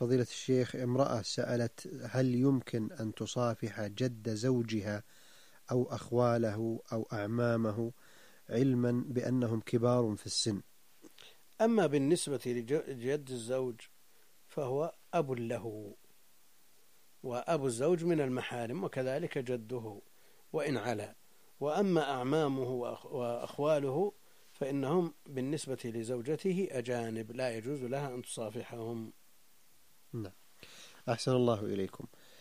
فضيلة الشيخ، امرأة سألت: هل يمكن أن تصافح جد زوجها أو أخواله أو أعمامه علما بأنهم كبار في السن؟ أما بالنسبة لجد الزوج فهو أب له، وأب الزوج من المحارم، وكذلك جده وإن علا. وأما أعمامه وأخواله فإنهم بالنسبة لزوجته أجانب، لا يجوز لها أن تصافحهم. نعم، أحسن الله إليكم.